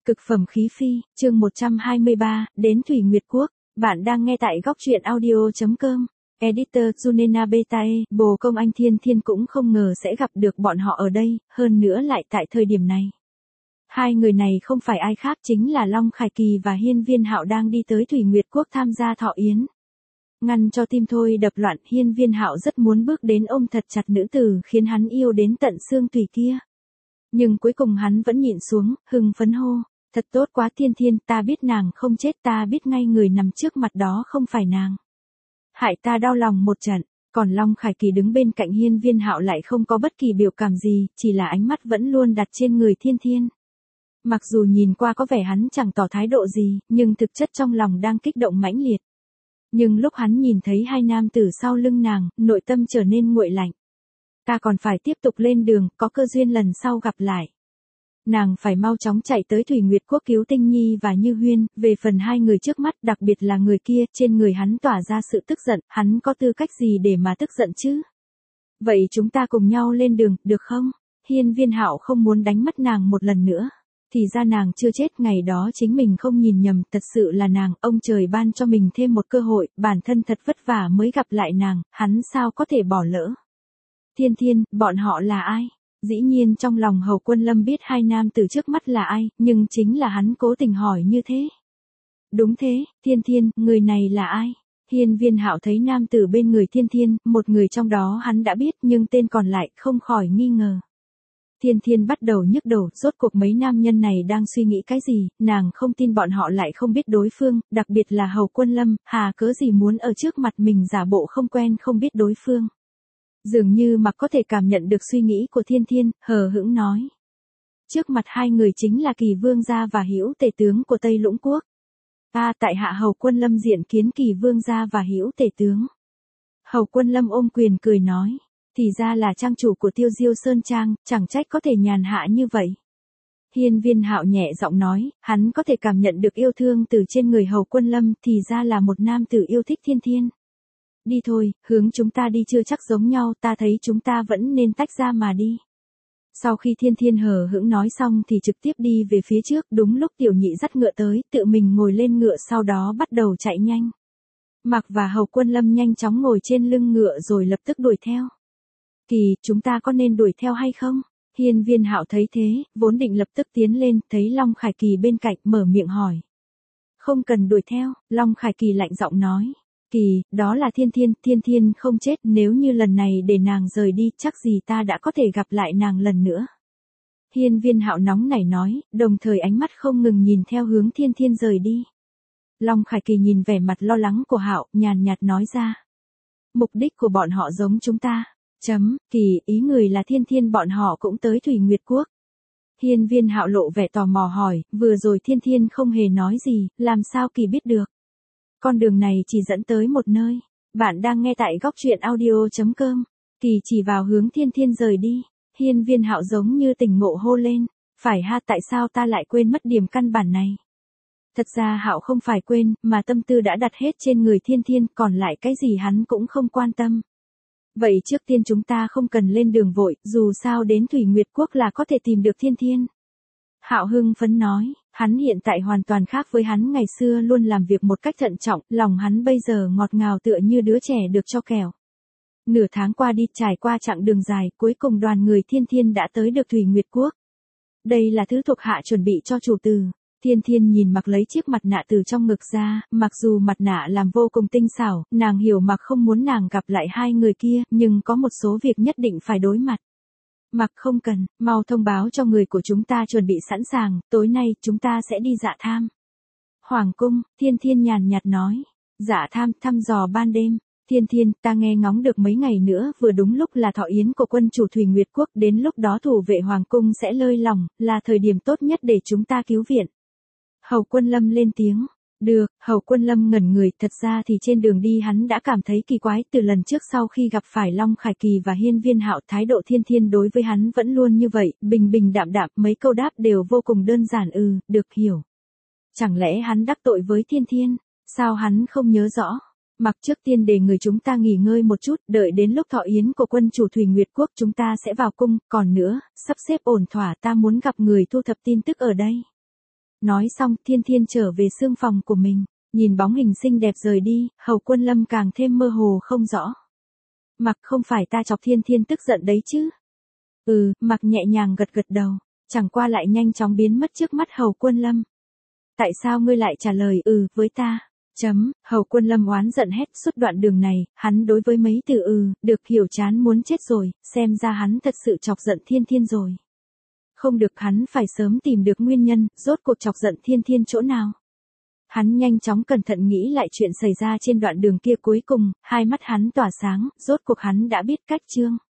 Cực phẩm khí phi, chương 123, đến Thủy Nguyệt Quốc. Bạn đang nghe tại góc truyện audio.com. Editor Junena Betae, bồ công anh Thiên Thiên cũng không ngờ sẽ gặp được bọn họ ở đây, hơn nữa lại tại thời điểm này. Hai người này không phải ai khác chính là Long Khải Kỳ và Hiên Viên Hạo đang đi tới Thủy Nguyệt Quốc tham gia thọ yến. Ngăn cho tim thôi đập loạn, Hiên Viên Hạo rất muốn bước đến ôm thật chặt nữ tử khiến hắn yêu đến tận xương tủy kia. Nhưng cuối cùng hắn vẫn nhịn xuống, hưng phấn hô. Thật tốt quá Thiên Thiên, ta biết nàng không chết, ta biết ngay người nằm trước mặt đó không phải nàng. Hại ta đau lòng một trận, còn Long Khải Kỳ đứng bên cạnh Hiên Viên Hạo lại không có bất kỳ biểu cảm gì, chỉ là ánh mắt vẫn luôn đặt trên người Thiên Thiên. Mặc dù nhìn qua có vẻ hắn chẳng tỏ thái độ gì, nhưng thực chất trong lòng đang kích động mãnh liệt. Nhưng lúc hắn nhìn thấy hai nam tử sau lưng nàng, nội tâm trở nên nguội lạnh. Ta còn phải tiếp tục lên đường, có cơ duyên lần sau gặp lại. Nàng phải mau chóng chạy tới Thủy Nguyệt Quốc cứu Tinh Nhi và Như Huyên, về phần hai người trước mắt đặc biệt là người kia, trên người hắn tỏa ra sự tức giận, hắn có tư cách gì để mà tức giận chứ? Vậy chúng ta cùng nhau lên đường, được không? Hiên Viên Hạo không muốn đánh mất nàng một lần nữa. Thì ra nàng chưa chết, ngày đó chính mình không nhìn nhầm, thật sự là nàng, ông trời ban cho mình thêm một cơ hội, bản thân thật vất vả mới gặp lại nàng, hắn sao có thể bỏ lỡ? Thiên Thiên, bọn họ là ai? Dĩ nhiên trong lòng Hầu Quân Lâm biết hai nam từ trước mắt là ai, nhưng chính là hắn cố tình hỏi như thế. Đúng thế, Thiên Thiên, người này là ai? Hiên Viên Hạo thấy nam tử bên người Thiên Thiên, một người trong đó hắn đã biết nhưng tên còn lại không khỏi nghi ngờ. Thiên Thiên bắt đầu nhức đầu, rốt cuộc mấy nam nhân này đang suy nghĩ cái gì, nàng không tin bọn họ lại không biết đối phương, đặc biệt là Hầu Quân Lâm, hà cớ gì muốn ở trước mặt mình giả bộ không quen không biết đối phương. Dường như Mặc có thể cảm nhận được suy nghĩ của Thiên Thiên, hờ hững nói. Trước mặt hai người chính là Kỳ Vương gia và Hữu Tể tướng của Tây Lũng Quốc. Tại hạ Hầu Quân Lâm diện kiến Kỳ Vương gia và Hữu Tể tướng. Hầu Quân Lâm ôm quyền cười nói. Thì ra là trang chủ của Tiêu Diêu Sơn Trang, chẳng trách có thể nhàn hạ như vậy. Hiên Viên Hạo nhẹ giọng nói, hắn có thể cảm nhận được yêu thương từ trên người Hầu Quân Lâm, thì ra là một nam tử yêu thích Thiên Thiên. Đi thôi, hướng chúng ta đi chưa chắc giống nhau, ta thấy chúng ta vẫn nên tách ra mà đi. Sau khi Thiên Thiên hờ hững nói xong thì trực tiếp đi về phía trước, đúng lúc Tiểu Nhị dắt ngựa tới, tự mình ngồi lên ngựa sau đó bắt đầu chạy nhanh. Mặc và Hầu Quân Lâm nhanh chóng ngồi trên lưng ngựa rồi lập tức đuổi theo. Kỳ, chúng ta có nên đuổi theo hay không? Hiên Viên Hạo thấy thế, vốn định lập tức tiến lên, thấy Long Khải Kỳ bên cạnh mở miệng hỏi. Không cần đuổi theo, Long Khải Kỳ lạnh giọng nói. Kỳ, đó là Thiên Thiên, Thiên Thiên không chết, nếu như lần này để nàng rời đi, chắc gì ta đã có thể gặp lại nàng lần nữa. Hiên Viên Hạo nóng nảy nói, đồng thời ánh mắt không ngừng nhìn theo hướng Thiên Thiên rời đi. Long Khải Kỳ nhìn vẻ mặt lo lắng của Hạo, nhàn nhạt nói ra. Mục đích của bọn họ giống chúng ta. Kỳ, ý người là Thiên Thiên bọn họ cũng tới Thủy Nguyệt Quốc. Hiên Viên Hạo lộ vẻ tò mò hỏi, vừa rồi Thiên Thiên không hề nói gì, làm sao Kỳ biết được? Con đường này chỉ dẫn tới một nơi. Bạn đang nghe tại góc truyện audio.com. Kỳ chỉ vào hướng Thiên Thiên rời đi. Hiên Viên Hạo giống như tỉnh ngộ hô lên. Phải ha, tại sao ta lại quên mất điểm căn bản này? Thật ra Hạo không phải quên, mà tâm tư đã đặt hết trên người Thiên Thiên, còn lại cái gì hắn cũng không quan tâm. Vậy trước tiên chúng ta không cần lên đường vội, dù sao đến Thủy Nguyệt Quốc là có thể tìm được Thiên Thiên. Hạo hưng phấn nói, hắn hiện tại hoàn toàn khác với hắn ngày xưa luôn làm việc một cách thận trọng, lòng hắn bây giờ ngọt ngào tựa như đứa trẻ được cho kẹo. Nửa tháng qua đi, trải qua chặng đường dài, cuối cùng đoàn người Thiên Thiên đã tới được Thủy Nguyệt Quốc. Đây là thứ thuộc hạ chuẩn bị cho chủ tử. Thiên Thiên nhìn Mặc lấy chiếc mặt nạ từ trong ngực ra, mặc dù mặt nạ làm vô cùng tinh xảo, nàng hiểu Mặc không muốn nàng gặp lại hai người kia, nhưng có một số việc nhất định phải đối mặt. Mặc không cần, mau thông báo cho người của chúng ta chuẩn bị sẵn sàng, tối nay chúng ta sẽ đi dạ tham. Hoàng cung, Thiên Thiên nhàn nhạt nói, dạ tham, thăm dò ban đêm. Thiên Thiên, ta nghe ngóng được mấy ngày nữa vừa đúng lúc là thọ yến của quân chủ Thủy Nguyệt Quốc, đến lúc đó thủ vệ Hoàng cung sẽ lơi lỏng, là thời điểm tốt nhất để chúng ta cứu viện. Hầu Quân Lâm lên tiếng. Được, Hầu Quân Lâm ngẩn người, thật ra thì trên đường đi hắn đã cảm thấy kỳ quái, từ lần trước sau khi gặp phải Long Khải Kỳ và Hiên Viên Hạo, thái độ Thiên Thiên đối với hắn vẫn luôn như vậy, bình bình đạm đạm, mấy câu đáp đều vô cùng đơn giản, được hiểu. Chẳng lẽ hắn đắc tội với Thiên Thiên? Sao hắn không nhớ rõ? Mặc trước tiên để người chúng ta nghỉ ngơi một chút, đợi đến lúc thọ yến của quân chủ Thủy Nguyệt Quốc chúng ta sẽ vào cung, còn nữa, sắp xếp ổn thỏa, ta muốn gặp người thu thập tin tức ở đây. Nói xong, Thiên Thiên trở về xương phòng của mình, nhìn bóng hình xinh đẹp rời đi, Hầu Quân Lâm càng thêm mơ hồ không rõ. Mặc không phải ta chọc Thiên Thiên tức giận đấy chứ? Mặc nhẹ nhàng gật gật đầu, chẳng qua lại nhanh chóng biến mất trước mắt Hầu Quân Lâm. Tại sao ngươi lại trả lời với ta? Hầu Quân Lâm oán giận hét suốt đoạn đường này, hắn đối với mấy từ được hiểu chán muốn chết rồi, xem ra hắn thật sự chọc giận Thiên Thiên rồi. Không được, hắn phải sớm tìm được nguyên nhân, rốt cuộc chọc giận Thiên Thiên chỗ nào. Hắn nhanh chóng cẩn thận nghĩ lại chuyện xảy ra trên đoạn đường kia, cuối cùng, hai mắt hắn tỏa sáng, rốt cuộc hắn đã biết cách chương.